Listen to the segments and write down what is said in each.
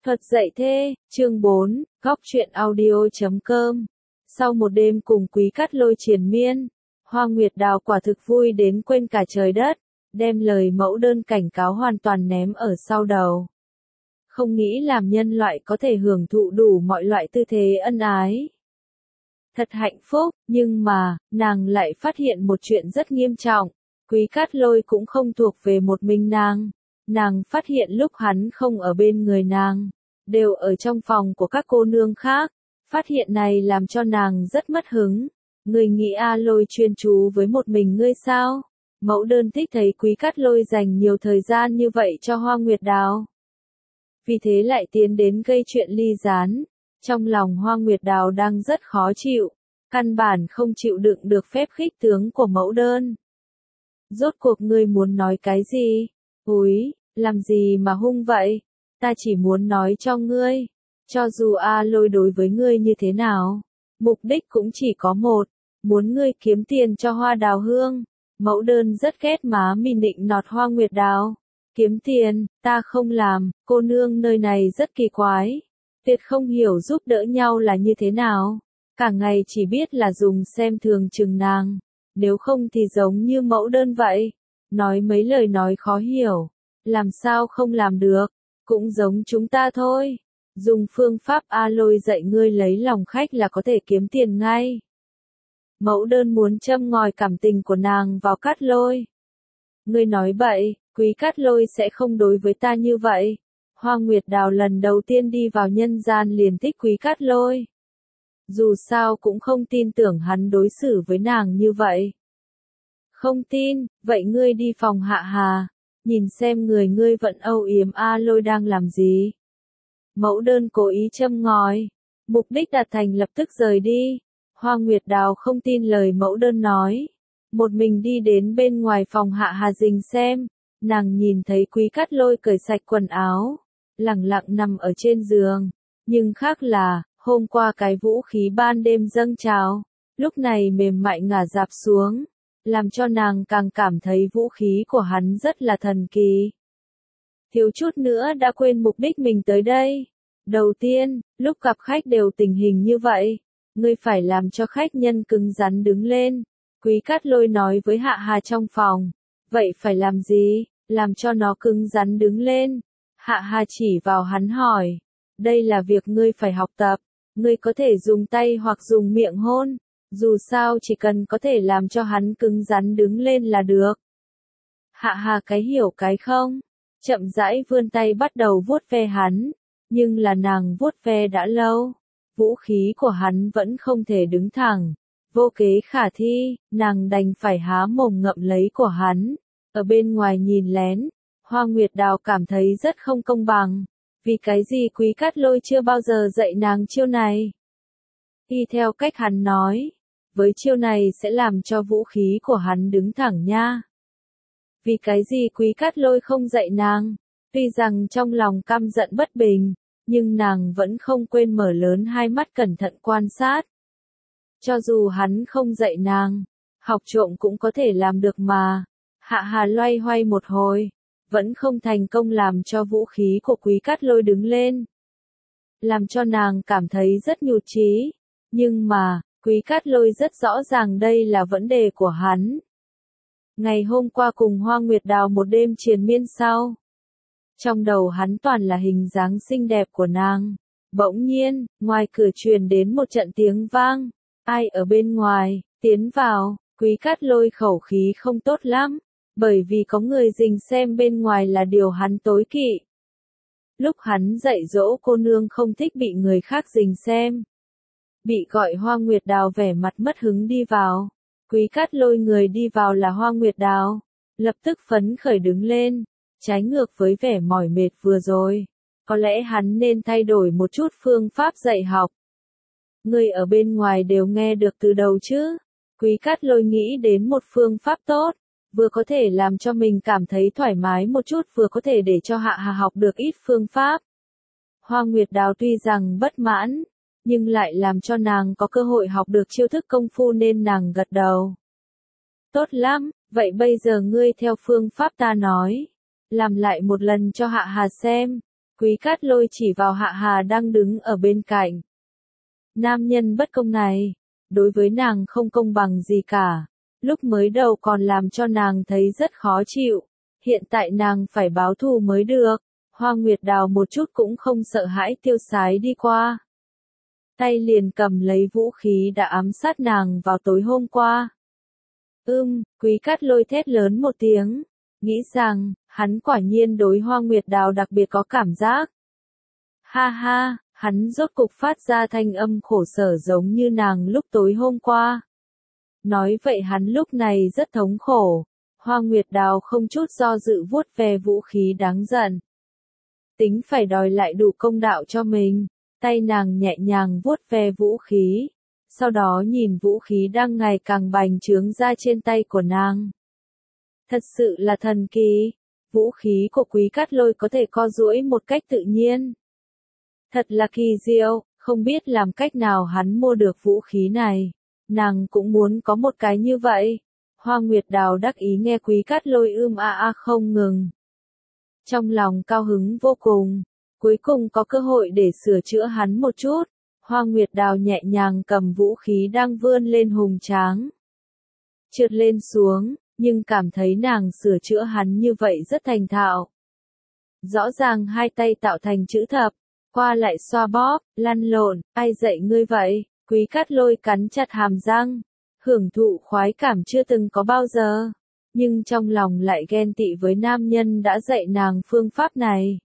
Thuật dạy thê, chương 4, góc truyện audio.com. Sau một đêm cùng Quý Cát Lôi triền miên, Hoa Nguyệt Đào quả thực vui đến quên cả trời đất, đem lời mẫu đơn cảnh cáo hoàn toàn ném ở sau đầu. Không nghĩ làm nhân loại có thể hưởng thụ đủ mọi loại tư thế ân ái. Thật hạnh phúc, nhưng mà, nàng lại phát hiện một chuyện rất nghiêm trọng. Quý Cát Lôi cũng không thuộc về một mình nàng. Nàng phát hiện lúc hắn không ở bên người nàng, đều ở trong phòng của các cô nương khác. Phát hiện này làm cho nàng rất mất hứng. Ngươi nghĩ A Lôi chuyên chú với một mình ngươi sao? Mẫu đơn thích thấy Quý Cát Lôi dành nhiều thời gian như vậy cho Hoa Nguyệt Đào. Vì thế lại tiến đến gây chuyện ly gián. Trong lòng Hoa Nguyệt Đào đang rất khó chịu, căn bản không chịu đựng được phép khích tướng của mẫu đơn. Rốt cuộc ngươi muốn nói cái gì? Úi, làm gì mà hung vậy? Ta chỉ muốn nói cho ngươi, cho dù A Lôi đối với ngươi như thế nào, mục đích cũng chỉ có một, muốn ngươi kiếm tiền cho Hoa Đào Hương. Mẫu đơn rất ghét má mì nịnh nọt Hoa Nguyệt Đào. Kiếm tiền, ta không làm, cô nương nơi này rất kỳ quái. Tuyệt không hiểu giúp đỡ nhau là như thế nào. Cả ngày chỉ biết là dùng xem thường chừng nàng. Nếu không thì giống như mẫu đơn vậy. Nói mấy lời nói khó hiểu. Làm sao không làm được. Cũng giống chúng ta thôi. Dùng phương pháp A Lôi dạy ngươi lấy lòng khách là có thể kiếm tiền ngay. Mẫu đơn muốn châm ngòi cảm tình của nàng vào Cát Lôi. Ngươi nói bậy, Quý Cát Lôi sẽ không đối với ta như vậy. Hoa Nguyệt Đào lần đầu tiên đi vào nhân gian liền thích Quý Cát Lôi. Dù sao cũng không tin tưởng hắn đối xử với nàng như vậy. Không tin, vậy ngươi đi phòng Hạ Hà, nhìn xem người ngươi vẫn âu yếm A Lôi đang làm gì. Mẫu đơn cố ý châm ngòi, mục đích đạt thành lập tức rời đi. Hoa Nguyệt Đào không tin lời mẫu đơn nói. Một mình đi đến bên ngoài phòng Hạ Hà rình xem, nàng nhìn thấy Quý Cát Lôi cởi sạch quần áo, lẳng lặng nằm ở trên giường. Nhưng khác là, hôm qua cái vũ khí ban đêm dâng trào, lúc này mềm mại ngả dạp xuống, làm cho nàng càng cảm thấy vũ khí của hắn rất là thần kỳ. Thiếu chút nữa đã quên mục đích mình tới đây. Đầu tiên, lúc gặp khách đều tình hình như vậy, ngươi phải làm cho khách nhân cứng rắn đứng lên. Quý Cát Lôi nói với Hạ Hà trong phòng, vậy phải làm gì? Làm cho nó cứng rắn đứng lên. Hạ Hà chỉ vào hắn hỏi, đây là việc ngươi phải học tập, ngươi có thể dùng tay hoặc dùng miệng hôn, dù sao chỉ cần có thể làm cho hắn cứng rắn đứng lên là được. Hạ Hà cái hiểu cái không, chậm rãi vươn tay bắt đầu vuốt ve hắn, nhưng là nàng vuốt ve đã lâu, vũ khí của hắn vẫn không thể đứng thẳng. Vô kế khả thi, nàng đành phải há mồm ngậm lấy của hắn. Ở bên ngoài nhìn lén, Hoa Nguyệt Đào cảm thấy rất không công bằng. Vì cái gì Quý Cát Lôi chưa bao giờ dạy nàng chiêu này? Y theo cách hắn nói, với chiêu này sẽ làm cho vũ khí của hắn đứng thẳng nha. Vì cái gì Quý Cát Lôi không dạy nàng? Tuy rằng trong lòng căm giận bất bình, nhưng nàng vẫn không quên mở lớn hai mắt cẩn thận quan sát. Cho dù hắn không dạy nàng, học trộm cũng có thể làm được mà. Hạ Hà loay hoay một hồi, vẫn không thành công làm cho vũ khí của Quý Cát Lôi đứng lên. Làm cho nàng cảm thấy rất nhụt chí. Nhưng mà, Quý Cát Lôi rất rõ ràng đây là vấn đề của hắn. Ngày hôm qua cùng Hoa Nguyệt Đào một đêm triền miên sau. Trong đầu hắn toàn là hình dáng xinh đẹp của nàng. Bỗng nhiên, ngoài cửa truyền đến một trận tiếng vang. Ai ở bên ngoài, tiến vào. Quý Cát Lôi khẩu khí không tốt lắm, bởi vì có người rình xem bên ngoài là điều hắn tối kỵ. Lúc hắn dạy dỗ cô nương không thích bị người khác rình xem. Bị gọi Hoa Nguyệt Đào vẻ mặt mất hứng đi vào. Quý Cát Lôi người đi vào là Hoa Nguyệt Đào, lập tức phấn khởi đứng lên, trái ngược với vẻ mỏi mệt vừa rồi. Có lẽ hắn nên thay đổi một chút phương pháp dạy học. Người ở bên ngoài đều nghe được từ đầu chứ? Quý Cát Lôi nghĩ đến một phương pháp tốt, vừa có thể làm cho mình cảm thấy thoải mái một chút, vừa có thể để cho Hạ Hà học được ít phương pháp. Hoa Nguyệt Đào tuy rằng bất mãn, nhưng lại làm cho nàng có cơ hội học được chiêu thức công phu nên nàng gật đầu. Tốt lắm, vậy bây giờ ngươi theo phương pháp ta nói, làm lại một lần cho Hạ Hà xem. Quý Cát Lôi chỉ vào Hạ Hà đang đứng ở bên cạnh. Nam nhân bất công này, đối với nàng không công bằng gì cả. Lúc mới đầu còn làm cho nàng thấy rất khó chịu. Hiện tại nàng phải báo thù mới được. Hoa Nguyệt Đào một chút cũng không sợ hãi tiêu sái đi qua. Tay liền cầm lấy vũ khí đã ám sát nàng vào tối hôm qua. Quý Cát Lôi thét lớn một tiếng. Nghĩ rằng, hắn quả nhiên đối Hoa Nguyệt Đào đặc biệt có cảm giác. Ha ha, hắn rốt cục phát ra thanh âm khổ sở giống như nàng lúc tối hôm qua. Nói vậy hắn lúc này rất thống khổ. Hoa Nguyệt Đào không chút do dự vuốt ve vũ khí đáng giận. Tính phải đòi lại đủ công đạo cho mình, tay nàng nhẹ nhàng vuốt ve vũ khí. Sau đó nhìn vũ khí đang ngày càng bành trướng ra trên tay của nàng. Thật sự là thần kỳ, vũ khí của Quý Cát Lôi có thể co duỗi một cách tự nhiên. Thật là kỳ diệu, không biết làm cách nào hắn mua được vũ khí này. Nàng cũng muốn có một cái như vậy. Hoa Nguyệt Đào đắc ý nghe Quý Cát Lôi không ngừng. Trong lòng cao hứng vô cùng, cuối cùng có cơ hội để sửa chữa hắn một chút. Hoa Nguyệt Đào nhẹ nhàng cầm vũ khí đang vươn lên hùng tráng. Trượt lên xuống, nhưng cảm thấy nàng sửa chữa hắn như vậy rất thành thạo. Rõ ràng hai tay tạo thành chữ thập, qua lại xoa bóp, lăn lộn, ai dạy ngươi vậy? Quý Cát Lôi cắn chặt hàm răng, hưởng thụ khoái cảm chưa từng có bao giờ, nhưng trong lòng lại ghen tị với nam nhân đã dạy nàng phương pháp này.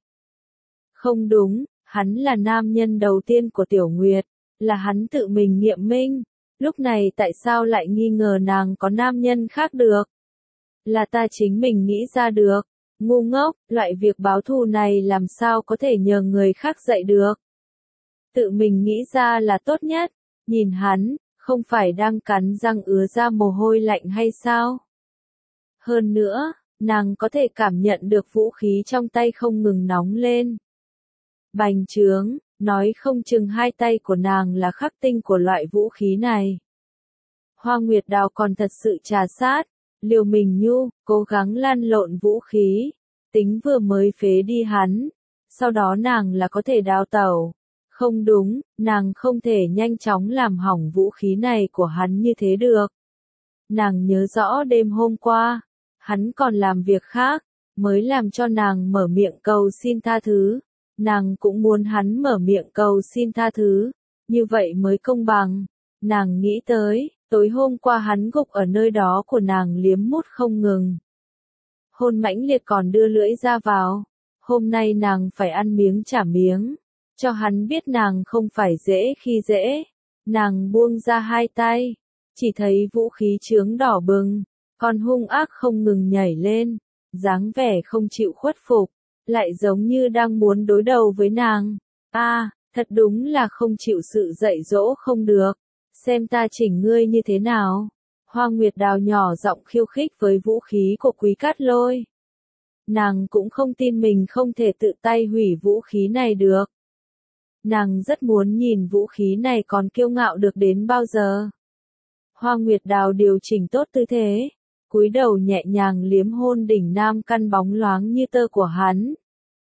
Không đúng, hắn là nam nhân đầu tiên của Tiểu Nguyệt, là hắn tự mình nghiệm minh, lúc này tại sao lại nghi ngờ nàng có nam nhân khác được? Là ta chính mình nghĩ ra được, ngu ngốc, loại việc báo thù này làm sao có thể nhờ người khác dạy được? Tự mình nghĩ ra là tốt nhất, nhìn hắn, không phải đang cắn răng ứa ra mồ hôi lạnh hay sao? Hơn nữa, nàng có thể cảm nhận được vũ khí trong tay không ngừng nóng lên. Bành trướng, nói không chừng hai tay của nàng là khắc tinh của loại vũ khí này. Hoa Nguyệt Đào còn thật sự trà sát, liều mình cố gắng lăn lộn vũ khí, tính vừa mới phế đi hắn, sau đó nàng là có thể đào tẩu. Không đúng, nàng không thể nhanh chóng làm hỏng vũ khí này của hắn như thế được. Nàng nhớ rõ đêm hôm qua, hắn còn làm việc khác, mới làm cho nàng mở miệng cầu xin tha thứ. Nàng cũng muốn hắn mở miệng cầu xin tha thứ, như vậy mới công bằng. Nàng nghĩ tới, tối hôm qua hắn gục ở nơi đó của nàng liếm mút không ngừng. Hôn mãnh liệt còn đưa lưỡi ra vào, hôm nay nàng phải ăn miếng trả miếng, cho hắn biết nàng không phải dễ khi dễ. Nàng buông ra hai tay, chỉ thấy vũ khí chướng đỏ bừng, còn hung ác không ngừng nhảy lên, dáng vẻ không chịu khuất phục, lại giống như đang muốn đối đầu với nàng. Thật đúng là không chịu sự dạy dỗ không được, xem ta chỉnh ngươi như thế nào. Hoa Nguyệt Đào nhỏ giọng khiêu khích với vũ khí của Quý Cát Lôi. Nàng cũng không tin mình không thể tự tay hủy vũ khí này được. Nàng rất muốn nhìn vũ khí này còn kiêu ngạo được đến bao giờ. Hoa Nguyệt Đào điều chỉnh tốt tư thế, cúi đầu nhẹ nhàng liếm hôn đỉnh nam căn bóng loáng như tơ của hắn.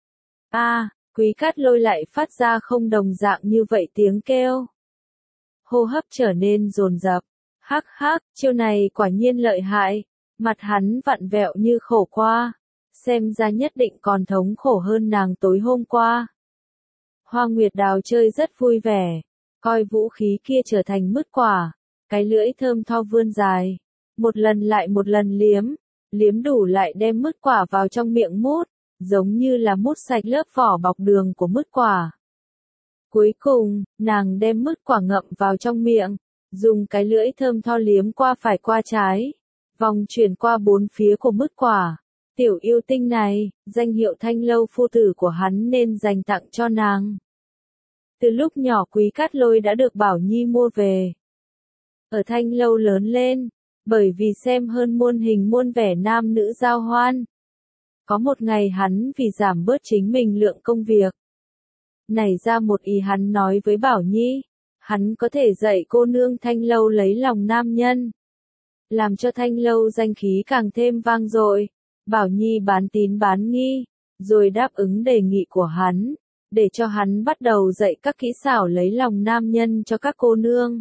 Quý Cát Lôi lại phát ra không đồng dạng như vậy tiếng kêu. Hô hấp trở nên dồn dập. Hắc hắc, chiêu này quả nhiên lợi hại. Mặt hắn vặn vẹo như khổ qua. Xem ra nhất định còn thống khổ hơn nàng tối hôm qua. Hoa Nguyệt Đào chơi rất vui vẻ. Coi vũ khí kia trở thành mứt quả. Cái lưỡi thơm tho vươn dài. Một lần lại một lần liếm. Liếm đủ lại đem mứt quả vào trong miệng mút. Giống như là mút sạch lớp vỏ bọc đường của mứt quả. Cuối cùng, nàng đem mứt quả ngậm vào trong miệng, dùng cái lưỡi thơm tho liếm qua phải qua trái, vòng chuyển qua bốn phía của mứt quả. Tiểu yêu tinh này, danh hiệu Thanh Lâu phu tử của hắn nên dành tặng cho nàng. Từ lúc nhỏ Quý Cát Lôi đã được Bảo Nhi mua về. Ở Thanh Lâu lớn lên, bởi vì xem hơn muôn hình muôn vẻ nam nữ giao hoan. Có một ngày hắn vì giảm bớt chính mình lượng công việc. Nảy ra một ý hắn nói với Bảo Nhi, hắn có thể dạy cô nương Thanh Lâu lấy lòng nam nhân. Làm cho Thanh Lâu danh khí càng thêm vang dội. Bảo Nhi bán tín bán nghi, rồi đáp ứng đề nghị của hắn. để cho hắn bắt đầu dạy các kỹ xảo lấy lòng nam nhân cho các cô nương.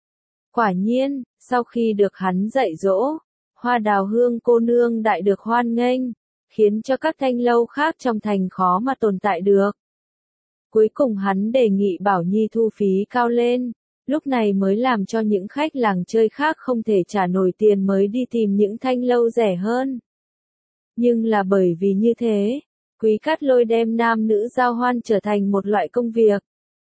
Quả nhiên, sau khi được hắn dạy dỗ, Hoa Đào Hương cô nương đại được hoan nghênh, khiến cho các thanh lâu khác trong thành khó mà tồn tại được. Cuối cùng hắn đề nghị Bảo Nhi thu phí cao lên, lúc này mới làm cho những khách làng chơi khác không thể trả nổi tiền mới đi tìm những thanh lâu rẻ hơn. Nhưng là bởi vì như thế, Quý Cát Lôi đem nam nữ giao hoan trở thành một loại công việc.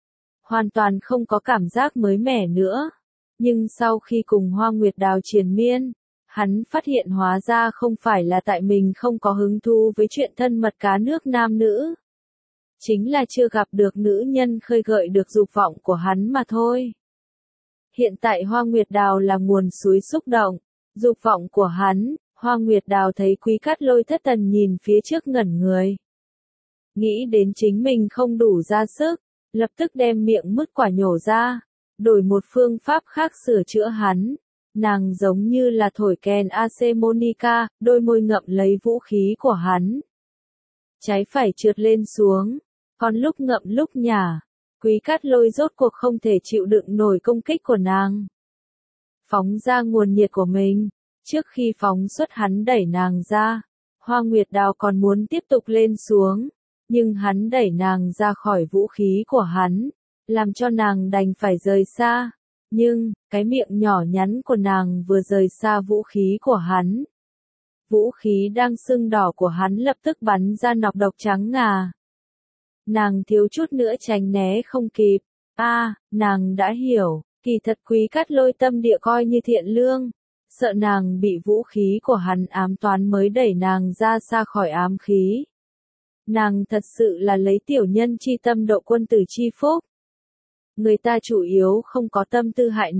Hoàn toàn không có cảm giác mới mẻ nữa. Nhưng sau khi cùng Hoa Nguyệt Đào triền miên, hắn phát hiện hóa ra không phải là tại mình không có hứng thú với chuyện thân mật cá nước nam nữ. Chính là chưa gặp được nữ nhân khơi gợi được dục vọng của hắn mà thôi. Hiện tại Hoa Nguyệt Đào là nguồn suối xúc động, dục vọng của hắn. Hoa Nguyệt Đào thấy Quý Cát Lôi thất thần nhìn phía trước ngẩn người. Nghĩ đến chính mình không đủ ra sức, lập tức đem miệng mứt quả nhổ ra, đổi một phương pháp khác sửa chữa hắn. Nàng giống như là thổi kèn harmonica, đôi môi ngậm lấy vũ khí của hắn. Trái phải trượt lên xuống, còn lúc ngậm lúc nhả, Quý Cát Lôi rốt cuộc không thể chịu đựng nổi công kích của nàng. Phóng ra nguồn nhiệt của mình. Trước khi phóng xuất hắn đẩy nàng ra, Hoa Nguyệt Đào còn muốn tiếp tục lên xuống, nhưng hắn đẩy nàng ra khỏi vũ khí của hắn, làm cho nàng đành phải rời xa. Nhưng, cái miệng nhỏ nhắn của nàng vừa rời xa vũ khí của hắn. Vũ khí đang sưng đỏ của hắn lập tức bắn ra nọc độc trắng ngà. Nàng thiếu chút nữa tránh né không kịp. Nàng đã hiểu, kỳ thật Quý Cát Lôi tâm địa coi như thiện lương. Sợ nàng bị vũ khí của hắn ám toán mới đẩy nàng ra xa khỏi ám khí. Nàng thật sự là lấy tiểu nhân chi tâm độ quân tử chi phúc. Người ta chủ yếu không có tâm tư hại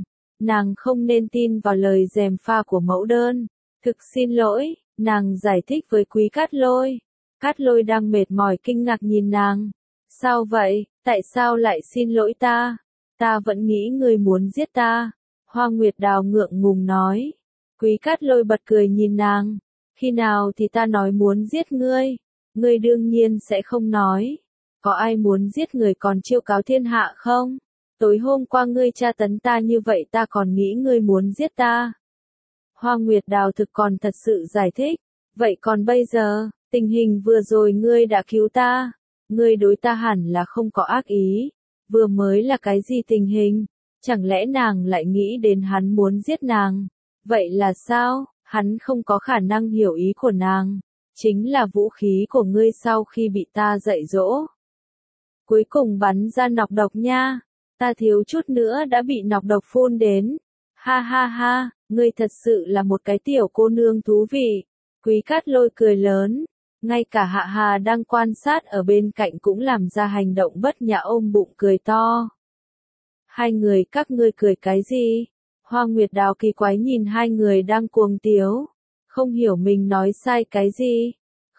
nàng không nên tin vào lời gièm pha của mẫu đơn. Thực xin lỗi, nàng giải thích với Quý Cát Lôi. Cát Lôi đang mệt mỏi kinh ngạc nhìn nàng. Sao vậy, tại sao lại xin lỗi ta? Ta vẫn nghĩ ngươi muốn giết ta. Hoa Nguyệt Đào ngượng ngùng nói. Quý Cát Lôi bật cười nhìn nàng. Khi nào thì ta nói muốn giết ngươi? Ngươi đương nhiên sẽ không nói. Có ai muốn giết người còn chiêu cáo thiên hạ không? Tối hôm qua ngươi tra tấn ta như vậy ta còn nghĩ ngươi muốn giết ta. Hoa Nguyệt Đào thực còn thật sự giải thích. Vậy còn bây giờ, tình hình vừa rồi ngươi đã cứu ta. Ngươi đối ta hẳn là không có ác ý. Vừa mới là cái gì tình hình? Chẳng lẽ nàng lại nghĩ đến hắn muốn giết nàng? Vậy là sao? Hắn không có khả năng hiểu ý của nàng. Chính là vũ khí của ngươi sau khi bị ta dạy dỗ. Cuối cùng bắn ra nọc độc nha. Ta thiếu chút nữa đã bị nọc độc phun đến. Ha ha ha, ngươi thật sự là một cái tiểu cô nương thú vị. Quý Cát Lôi cười lớn. Ngay cả Hạ Hà đang quan sát ở bên cạnh cũng làm ra hành động bất nhã ôm bụng cười to. Hai người các ngươi cười cái gì? Hoa Nguyệt Đào kỳ quái nhìn hai người đang cuồng tiếu. Không hiểu mình nói sai cái gì.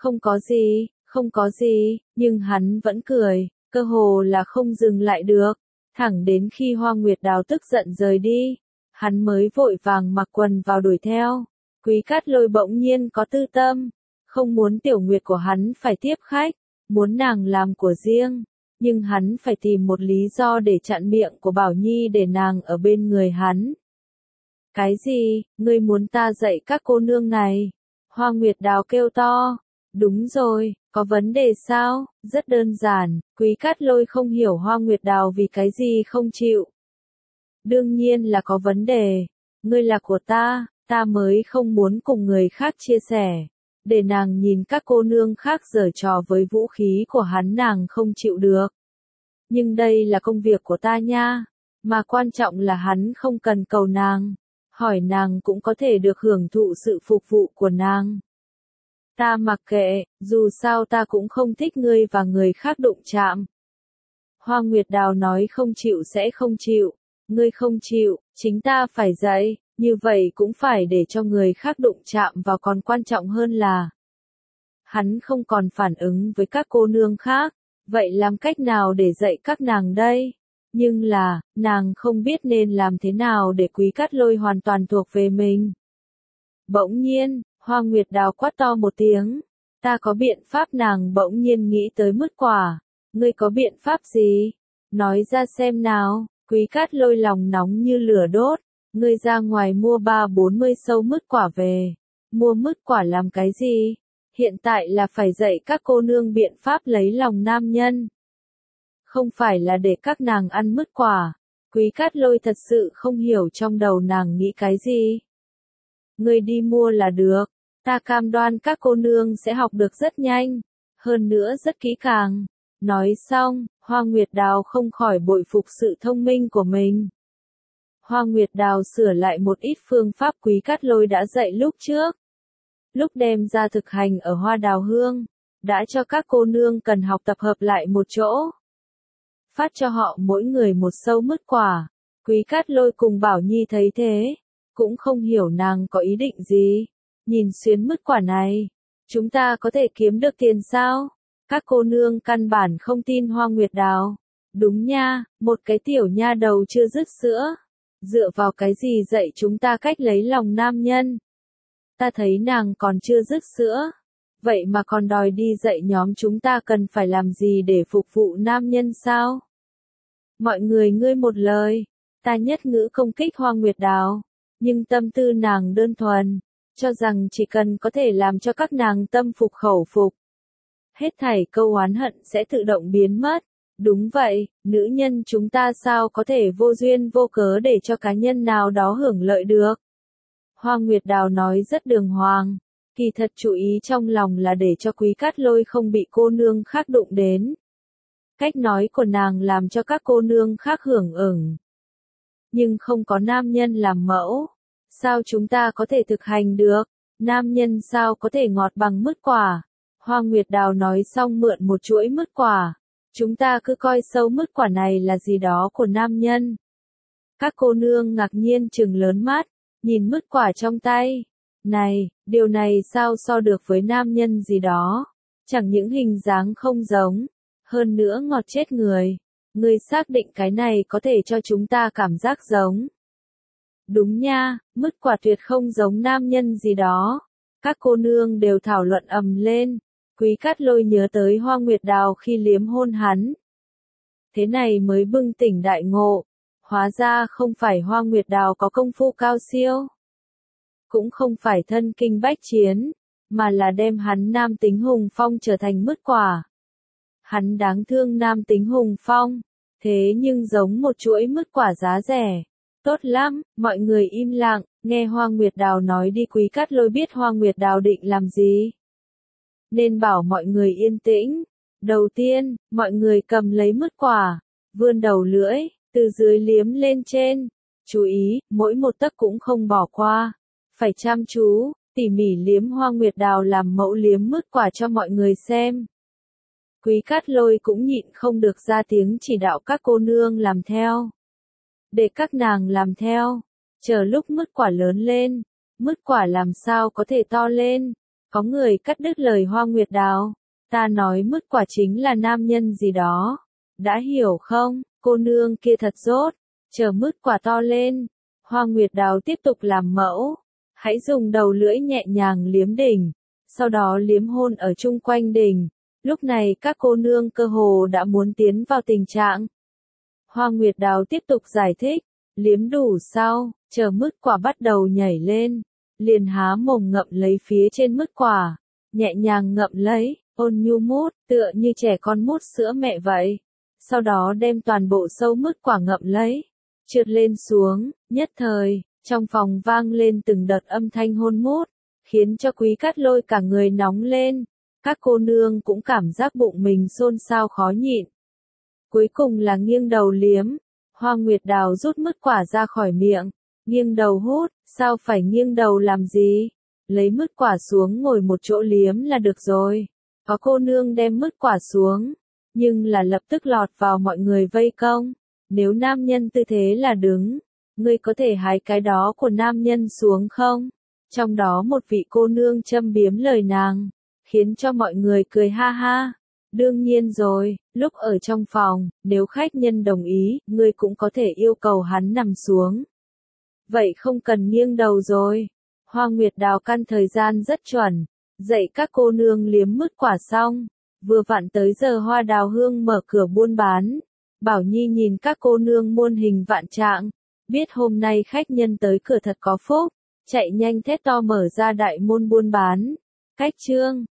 Không có gì, nhưng hắn vẫn cười, cơ hồ là không dừng lại được. Thẳng đến khi Hoa Nguyệt Đào tức giận rời đi, hắn mới vội vàng mặc quần vào đuổi theo. Quý Cát Lôi bỗng nhiên có tư tâm, không muốn Tiểu Nguyệt của hắn phải tiếp khách, muốn nàng làm của riêng. Nhưng hắn phải tìm một lý do để chặn miệng của Bảo Nhi để nàng ở bên người hắn. Cái gì, ngươi muốn ta dạy các cô nương này? Hoa Nguyệt Đào kêu to. Đúng rồi, có vấn đề sao? Rất đơn giản, Quý Cát Lôi không hiểu Hoa Nguyệt Đào vì cái gì không chịu. Đương nhiên là có vấn đề. Ngươi là của ta, ta mới không muốn cùng người khác chia sẻ. Để nàng nhìn các cô nương khác giở trò với vũ khí của hắn nàng không chịu được. Nhưng đây là công việc của ta nha. Mà quan trọng là hắn không cần cầu nàng. Hỏi nàng cũng có thể được hưởng thụ sự phục vụ của nàng. Ta mặc kệ, dù sao ta cũng không thích ngươi và người khác đụng chạm. Hoa Nguyệt Đào nói không chịu sẽ không chịu. Ngươi không chịu, chính ta phải dạy, như vậy cũng phải để cho người khác đụng chạm vào còn quan trọng hơn là. Hắn không còn phản ứng với các cô nương khác, vậy làm cách nào để dạy các nàng đây? Nhưng là, nàng không biết nên làm thế nào để Quý Cát Lôi hoàn toàn thuộc về mình. Bỗng nhiên, Hoa Nguyệt Đào quát to một tiếng. Ta có biện pháp nàng bỗng nhiên nghĩ tới mứt quả. Ngươi có biện pháp gì? Nói ra xem nào. Quý Cát Lôi lòng nóng như lửa đốt. Ngươi ra ngoài mua 30-40 sâu mứt quả về. Mua mứt quả làm cái gì? Hiện tại là phải dạy các cô nương biện pháp lấy lòng nam nhân. Không phải là để các nàng ăn mứt quả. Quý Cát Lôi thật sự không hiểu trong đầu nàng nghĩ cái gì. Ngươi đi mua là được. Ta cam đoan các cô nương sẽ học được rất nhanh. Hơn nữa rất kỹ càng. Nói xong, Hoa Nguyệt Đào không khỏi bội phục sự thông minh của mình. Hoa Nguyệt Đào sửa lại một ít phương pháp Quý Cát Lôi đã dạy lúc trước. Lúc đem ra thực hành ở Hoa Đào Hương, đã cho các cô nương cần học tập hợp lại một chỗ. Phát cho họ mỗi người một sâu mứt quả. Quý Cát Lôi cùng Bảo Nhi thấy thế, cũng không hiểu nàng có ý định gì. Nhìn xuyến mứt quả này, chúng ta có thể kiếm được tiền sao? Các cô nương căn bản không tin Hoa Nguyệt Đào. Đúng nha, một cái tiểu nha đầu chưa dứt sữa. Dựa vào cái gì dạy chúng ta cách lấy lòng nam nhân? Ta thấy nàng còn chưa dứt sữa. Vậy mà còn đòi đi dạy nhóm chúng ta cần phải làm gì để phục vụ nam nhân sao? Mọi người ngươi một lời. Ta nhất ngữ công kích Hoa Nguyệt Đào. Nhưng tâm tư nàng đơn thuần. Cho rằng chỉ cần có thể làm cho các nàng tâm phục khẩu phục. Hết thảy câu oán hận sẽ tự động biến mất. Đúng vậy, nữ nhân chúng ta sao có thể vô duyên vô cớ để cho cá nhân nào đó hưởng lợi được. Hoa Nguyệt Đào nói rất đường hoàng, kỳ thật chú ý trong lòng là để cho Quý Cát Lôi không bị cô nương khác đụng đến. Cách nói của nàng làm cho các cô nương khác hưởng ửng. Nhưng không có nam nhân làm mẫu, sao chúng ta có thể thực hành được, nam nhân sao có thể ngọt bằng mứt quả. Hoa Nguyệt Đào nói xong mượn một chuỗi mứt quả. Chúng ta cứ coi sâu mứt quả này là gì đó của nam nhân. Các cô nương ngạc nhiên trừng lớn mắt, nhìn mứt quả trong tay. Này, điều này sao so được với nam nhân gì đó. Chẳng những hình dáng không giống, hơn nữa ngọt chết người. Ngươi xác định cái này có thể cho chúng ta cảm giác giống. Đúng nha, mứt quả tuyệt không giống nam nhân gì đó. Các cô nương đều thảo luận ầm lên. Quý Cát Lôi nhớ tới Hoa Nguyệt Đào khi liếm hôn hắn. Thế này mới bừng tỉnh đại ngộ. Hóa ra không phải Hoa Nguyệt Đào có công phu cao siêu. Cũng không phải thân kinh bách chiến, mà là đem hắn nam tính hùng phong trở thành mứt quả. Hắn đáng thương nam tính hùng phong, thế nhưng giống một chuỗi mứt quả giá rẻ. Tốt lắm, mọi người im lặng, nghe Hoa Nguyệt Đào nói đi. Quý Cát Lôi biết Hoa Nguyệt Đào định làm gì. Nên bảo mọi người yên tĩnh. Đầu tiên, mọi người cầm lấy mứt quả, vươn đầu lưỡi, từ dưới liếm lên trên. Chú ý, mỗi một tấc cũng không bỏ qua. Phải chăm chú, tỉ mỉ liếm. Hoa Nguyệt Đào làm mẫu liếm mứt quả cho mọi người xem. Quý Cát Lôi cũng nhịn không được ra tiếng chỉ đạo các cô nương làm theo. Để các nàng làm theo. Chờ lúc mứt quả lớn lên, mứt quả làm sao có thể to lên. Có người cắt đứt lời Hoa Nguyệt Đào. Ta nói mứt quả chính là nam nhân gì đó. Đã hiểu không, cô nương kia thật dốt. Chờ mứt quả to lên. Hoa Nguyệt Đào tiếp tục làm mẫu. Hãy dùng đầu lưỡi nhẹ nhàng liếm đỉnh. Sau đó liếm hôn ở chung quanh đỉnh. Lúc này các cô nương cơ hồ đã muốn tiến vào tình trạng. Hoa Nguyệt Đào tiếp tục giải thích. Liếm đủ sau, chờ mứt quả bắt đầu nhảy lên. Liền há mồm ngậm lấy phía trên mứt quả. Nhẹ nhàng ngậm lấy, ôn nhu mút, tựa như trẻ con mút sữa mẹ vậy. Sau đó đem toàn bộ sâu mứt quả ngậm lấy. Trượt lên xuống, nhất thời, trong phòng vang lên từng đợt âm thanh hôn mút. Khiến cho Quý Cát Lôi cả người nóng lên. Các cô nương cũng cảm giác bụng mình xôn xao khó nhịn. Cuối cùng là nghiêng đầu liếm. Hoa Nguyệt Đào rút mứt quả ra khỏi miệng. Nghiêng đầu hút, sao phải nghiêng đầu làm gì? Lấy mứt quả xuống ngồi một chỗ liếm là được rồi. Có cô nương đem mứt quả xuống, nhưng là lập tức lọt vào mọi người vây công. Nếu nam nhân tư thế là đứng, ngươi có thể hái cái đó của nam nhân xuống không? Trong đó một vị cô nương châm biếm lời nàng, khiến cho mọi người cười ha ha. Đương nhiên rồi, lúc ở trong phòng, nếu khách nhân đồng ý, ngươi cũng có thể yêu cầu hắn nằm xuống. Vậy không cần nghiêng đầu rồi. Hoa Nguyệt Đào căn thời gian rất chuẩn, dạy các cô nương liếm mứt quả xong, Vừa vặn tới giờ Hoa Đào Hương mở cửa buôn bán. Bảo Nhi nhìn các cô nương muôn hình vạn trạng, biết hôm nay khách nhân tới cửa thật có phúc, chạy nhanh thét to mở ra đại môn buôn bán. Cách chương